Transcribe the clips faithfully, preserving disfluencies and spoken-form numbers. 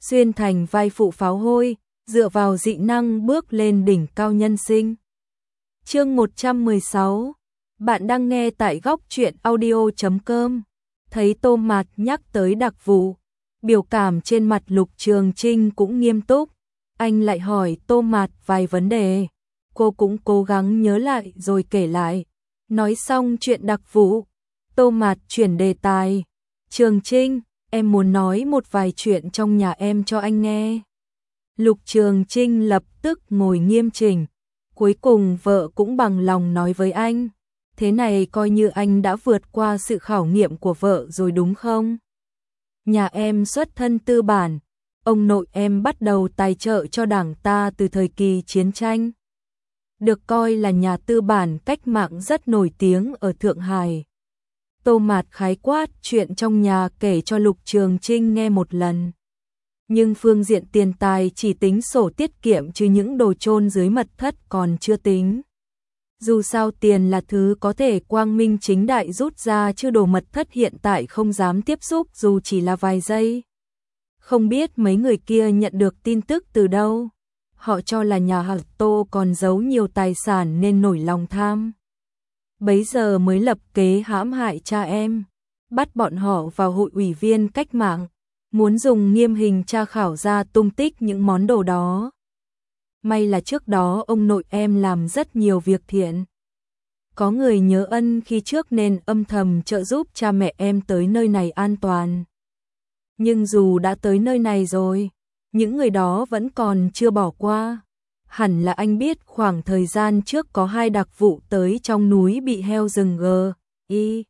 xuyên thành vai phụ pháo hôi, dựa vào dị năng bước lên đỉnh cao nhân sinh. Chương một trăm mười sáu. Bạn đang nghe tại góc truyện audio chấm com. Thấy Tô Mạt nhắc tới đặc vụ, biểu cảm trên mặt Lục Trường Trinh cũng nghiêm túc. Anh lại hỏi Tô Mạt vài vấn đề. Cô cũng cố gắng nhớ lại rồi kể lại. Nói xong chuyện đặc vụ, Tô Mạt chuyển đề tài. Trường Trinh, em muốn nói một vài chuyện trong nhà em cho anh nghe. Lục Trường Trinh lập tức ngồi nghiêm chỉnh. Cuối cùng vợ cũng bằng lòng nói với anh. Thế này coi như anh đã vượt qua sự khảo nghiệm của vợ rồi đúng không? Nhà em xuất thân tư bản. Ông nội em bắt đầu tài trợ cho đảng ta từ thời kỳ chiến tranh. Được coi là nhà tư bản cách mạng rất nổi tiếng ở Thượng Hải. Tô Mạt khái quát chuyện trong nhà kể cho Lục Trường Trinh nghe một lần. Nhưng phương diện tiền tài chỉ tính sổ tiết kiệm chứ những đồ chôn dưới mật thất còn chưa tính. Dù sao tiền là thứ có thể quang minh chính đại rút ra chứ đồ mật thất hiện tại không dám tiếp xúc dù chỉ là vài giây. Không biết mấy người kia nhận được tin tức từ đâu. Họ cho là nhà họ Tô còn giấu nhiều tài sản nên nổi lòng tham. Bấy giờ mới lập kế hãm hại cha em, bắt bọn họ vào hội ủy viên cách mạng, muốn dùng nghiêm hình tra khảo ra tung tích những món đồ đó. May là trước đó ông nội em làm rất nhiều việc thiện. Có người nhớ ân khi trước nên âm thầm trợ giúp cha mẹ em tới nơi này an toàn. Nhưng dù đã tới nơi này rồi, những người đó vẫn còn chưa bỏ qua. Hẳn là anh biết khoảng thời gian trước có hai đặc vụ tới trong núi bị heo rừng G, I,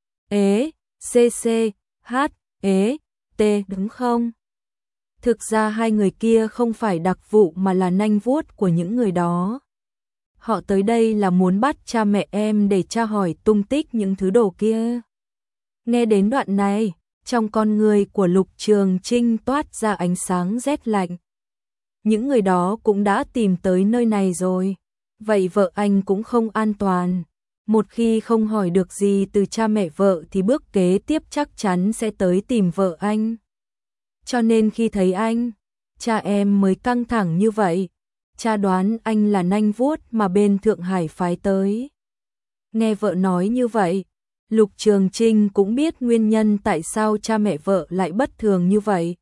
E, C, C, H, E, T đúng không? Thực ra hai người kia không phải đặc vụ mà là nanh vuốt của những người đó. Họ tới đây là muốn bắt cha mẹ em để tra hỏi tung tích những thứ đồ kia. Nghe đến đoạn này, trong con người của Lục Trường Trinh toát ra ánh sáng rét lạnh. Những người đó cũng đã tìm tới nơi này rồi. Vậy vợ anh cũng không an toàn. Một khi không hỏi được gì từ cha mẹ vợ thì bước kế tiếp chắc chắn sẽ tới tìm vợ anh. Cho nên khi thấy anh, cha em mới căng thẳng như vậy. Cha đoán anh là nanh vuốt mà bên Thượng Hải phái tới. Nghe vợ nói như vậy, Lục Trường Trinh cũng biết nguyên nhân tại sao cha mẹ vợ lại bất thường như vậy.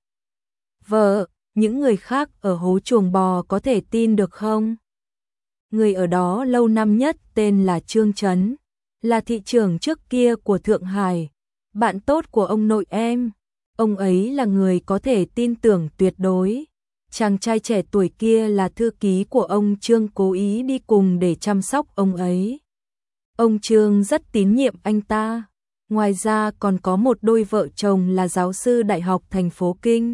Vợ, những người khác ở hố chuồng bò có thể tin được không? Người ở đó lâu năm nhất tên là Trương Trấn, là thị trưởng trước kia của Thượng Hải, bạn tốt của ông nội em. Ông ấy là người có thể tin tưởng tuyệt đối. Chàng trai trẻ tuổi kia là thư ký của ông Trương, cố ý đi cùng để chăm sóc ông ấy. Ông Trương rất tín nhiệm anh ta. Ngoài ra còn có một đôi vợ chồng là giáo sư đại học thành phố Kinh.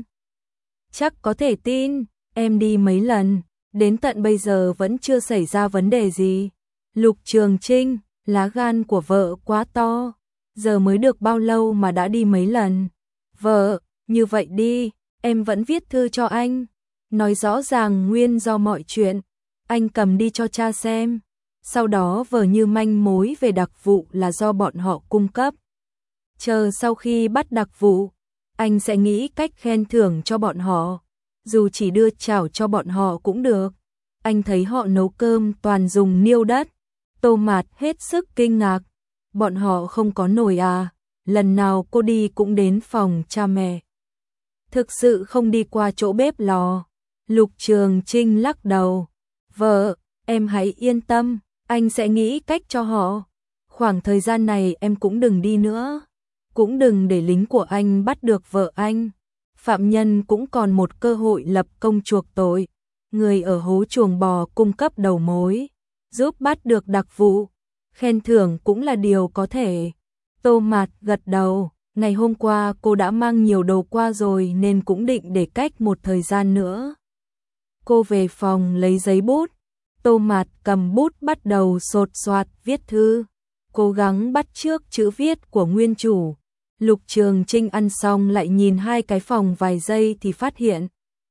Chắc có thể tin, em đi mấy lần, đến tận bây giờ vẫn chưa xảy ra vấn đề gì. Lục Trường Trinh, lá gan của vợ quá to, giờ mới được bao lâu mà đã đi mấy lần. Vợ, như vậy đi, em vẫn viết thư cho anh, nói rõ ràng nguyên do mọi chuyện, anh cầm đi cho cha xem. Sau đó vờ như manh mối về đặc vụ là do bọn họ cung cấp. Chờ sau khi bắt đặc vụ, anh sẽ nghĩ cách khen thưởng cho bọn họ. Dù chỉ đưa chảo cho bọn họ cũng được. Anh thấy họ nấu cơm toàn dùng niêu đất. Tô Mạt hết sức kinh ngạc. Bọn họ không có nồi à? Lần nào cô đi cũng đến phòng cha mẹ. Thực sự không đi qua chỗ bếp lò. Lục Trường Trinh lắc đầu. Vợ, em hãy yên tâm, anh sẽ nghĩ cách cho họ. Khoảng thời gian này em cũng đừng đi nữa. Cũng đừng để lính của anh bắt được vợ anh. Phạm nhân cũng còn một cơ hội lập công chuộc tội. Người ở hố chuồng bò cung cấp đầu mối, giúp bắt được đặc vụ. Khen thưởng cũng là điều có thể. Tô Mạt gật đầu. Ngày hôm qua cô đã mang nhiều đồ qua rồi nên cũng định để cách một thời gian nữa. Cô về phòng lấy giấy bút. Tô Mạt cầm bút bắt đầu sột soạt viết thư, cố gắng bắt chước chữ viết của nguyên chủ. Lục Trường Trinh ăn xong lại nhìn hai cái phòng vài giây thì phát hiện.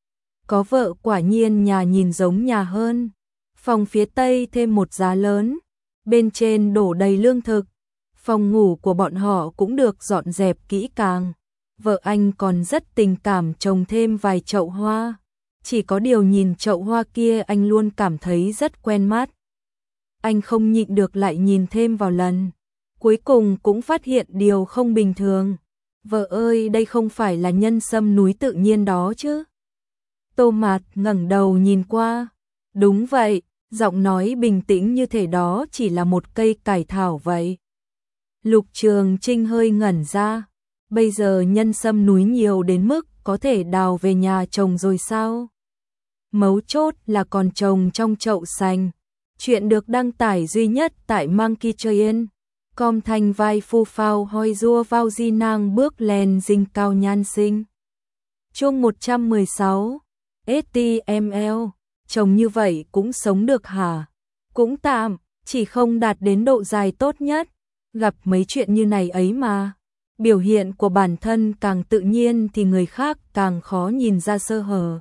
Có vợ quả nhiên nhà nhìn giống nhà hơn. Phòng phía tây thêm một giá lớn, bên trên đổ đầy lương thực. Phòng ngủ của bọn họ cũng được dọn dẹp kỹ càng. vợ anh còn rất tình cảm trồng thêm vài chậu hoa. Chỉ có điều nhìn chậu hoa kia anh luôn cảm thấy rất quen mắt. Anh không nhịn được lại nhìn thêm vào lần. Cuối cùng cũng phát hiện điều không bình thường. Vợ ơi, đây không phải là nhân sâm núi tự nhiên đó chứ? Tô Mạt ngẩng đầu nhìn qua. Đúng vậy, giọng nói bình tĩnh như thể đó chỉ là một cây cải thảo vậy. Lục Trường Trinh hơi ngẩn ra. Bây giờ nhân sâm núi nhiều đến mức có thể đào về nhà trồng rồi sao? Mấu chốt là còn trồng trong chậu xanh. Chuyện được đăng tải duy nhất tại Monkey Train. Com thành vai phu phao hoi rua vào di nang bước lên dinh cao nhan sinh. Chương một trăm mười sáu. ét tê em lờ. Trông như vậy cũng sống được hả? Cũng tạm, chỉ không đạt đến độ dài tốt nhất. Gặp mấy chuyện như này ấy mà. Biểu hiện của bản thân càng tự nhiên thì người khác càng khó nhìn ra sơ hở.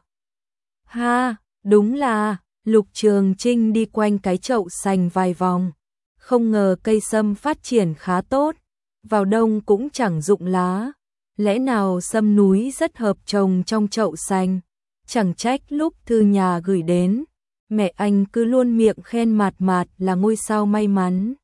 Ha, đúng là, Lục Trường Trinh đi quanh cái chậu xanh vài vòng. Không ngờ cây sâm phát triển khá tốt, vào đông cũng chẳng rụng lá. Lẽ nào sâm núi rất hợp trồng trong chậu xanh? Chẳng trách lúc thư nhà gửi đến, mẹ anh cứ luôn miệng khen Mạt Mạt là ngôi sao may mắn.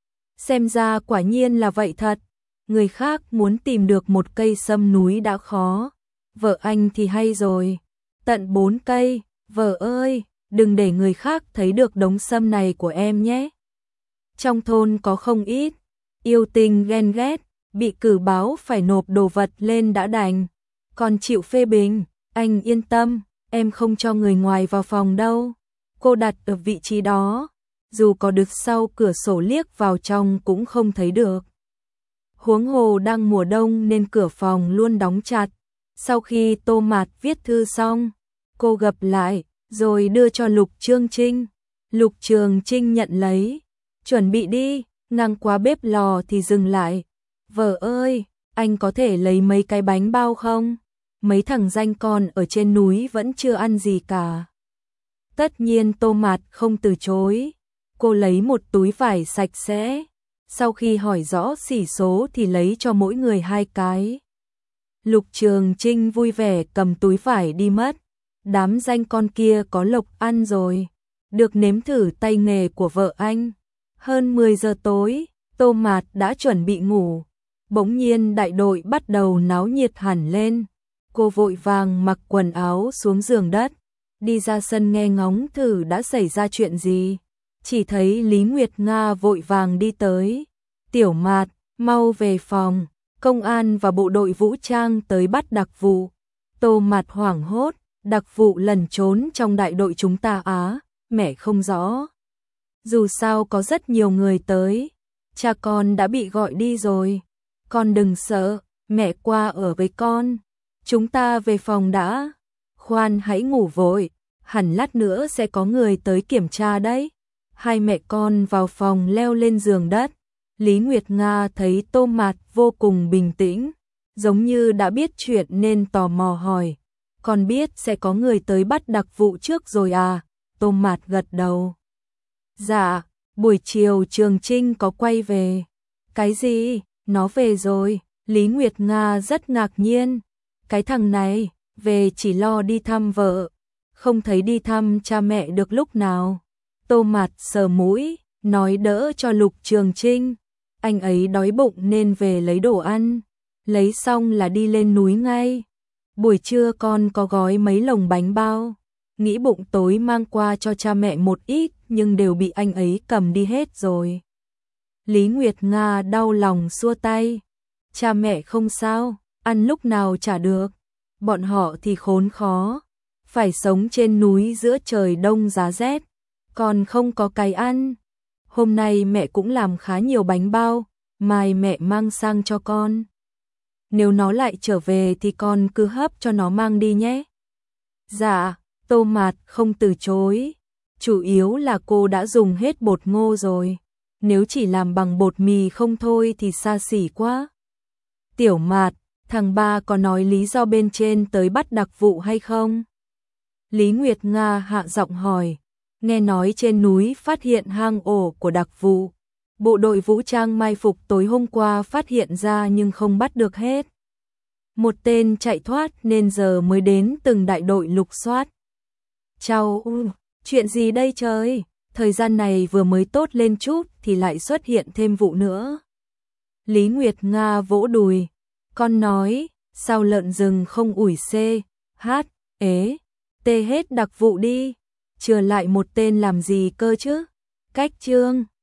Xem ra quả nhiên là vậy thật. Người khác muốn tìm được một cây sâm núi đã khó, vợ anh thì hay rồi. Tận bốn cây, vợ ơi, đừng để người khác thấy được đống sâm này của em nhé. Trong thôn có không ít, yêu tình ghen ghét, bị cử báo phải nộp đồ vật lên đã đành. Còn chịu phê bình, anh yên tâm, em không cho người ngoài vào phòng đâu. Cô đặt ở vị trí đó, dù có đứng sau cửa sổ liếc vào trong cũng không thấy được. Huống hồ đang mùa đông nên cửa phòng luôn đóng chặt. Sau khi Tô Mạt viết thư xong, cô gập lại, rồi đưa cho Lục Trường Trinh. Lục Trường Trinh nhận lấy, chuẩn bị đi, ngang qua bếp lò thì dừng lại. Vợ ơi, anh có thể lấy mấy cái bánh bao không? Mấy thằng danh con ở trên núi vẫn chưa ăn gì cả. Tất nhiên Tô Mạt không từ chối. Cô lấy một túi vải sạch sẽ. Sau khi hỏi rõ xỉ số thì lấy cho mỗi người hai cái. Lục Trường Trinh vui vẻ cầm túi vải đi mất. Đám danh con kia có lộc ăn rồi. Được nếm thử tay nghề của vợ anh. Hơn mười giờ tối, Tô Mạt đã chuẩn bị ngủ. Bỗng nhiên đại đội bắt đầu náo nhiệt hẳn lên. Cô vội vàng mặc quần áo xuống giường đất. Đi ra sân nghe ngóng thử đã xảy ra chuyện gì. Chỉ thấy Lý Nguyệt Nga vội vàng đi tới. Tiểu Mạt, mau về phòng. Công an và bộ đội vũ trang tới bắt đặc vụ. Tô Mạt hoảng hốt. Đặc vụ lẩn trốn trong đại đội chúng ta á. Mẹ không rõ. Dù sao có rất nhiều người tới. Cha con đã bị gọi đi rồi. Con đừng sợ. Mẹ qua ở với con. Chúng ta về phòng đã. Khoan, hãy ngủ vội. Hẳn lát nữa sẽ có người tới kiểm tra đấy. Hai mẹ con vào phòng leo lên giường đất. Lý Nguyệt Nga thấy Tô Mạt vô cùng bình tĩnh, giống như đã biết chuyện nên tò mò hỏi. Con biết sẽ có người tới bắt đặc vụ trước rồi à? Tô Mạt gật đầu. Dạ, buổi chiều Trường Trinh có quay về. Cái gì? Nó về rồi. Lý Nguyệt Nga rất ngạc nhiên. Cái thằng này, về chỉ lo đi thăm vợ, không thấy đi thăm cha mẹ được lúc nào. Tô Mạt sờ mũi, nói đỡ cho Lục Trường Trinh. Anh ấy đói bụng nên về lấy đồ ăn. Lấy xong là đi lên núi ngay. Buổi trưa con có gói mấy lồng bánh bao. Nghĩ bụng tối mang qua cho cha mẹ một ít nhưng đều bị anh ấy cầm đi hết rồi. Lý Nguyệt Nga đau lòng xua tay. Cha mẹ không sao, ăn lúc nào chả được. Bọn họ thì khốn khó. Phải sống trên núi giữa trời đông giá rét. Còn không có cái ăn. Hôm nay mẹ cũng làm khá nhiều bánh bao, mai mẹ mang sang cho con. Nếu nó lại trở về thì con cứ hấp cho nó mang đi nhé. Dạ, Tô Mạt không từ chối. Chủ yếu là cô đã dùng hết bột ngô rồi. Nếu chỉ làm bằng bột mì không thôi thì xa xỉ quá. Tiểu Mạt, thằng ba có nói lý do bên trên tới bắt đặc vụ hay không? Lý Nguyệt Nga hạ giọng hỏi. Nghe nói trên núi phát hiện hang ổ của đặc vụ. Bộ đội vũ trang mai phục tối hôm qua phát hiện ra nhưng không bắt được hết. Một tên chạy thoát nên giờ mới đến từng đại đội lục soát. Chào, chuyện gì đây trời? Thời gian này vừa mới tốt lên chút thì lại xuất hiện thêm vụ nữa. Lý Nguyệt Nga vỗ đùi. Con nói, sao lợn rừng không ủi C, H, ế, T hết đặc vụ đi. Chừa lại một tên làm gì cơ chứ? Cách chương.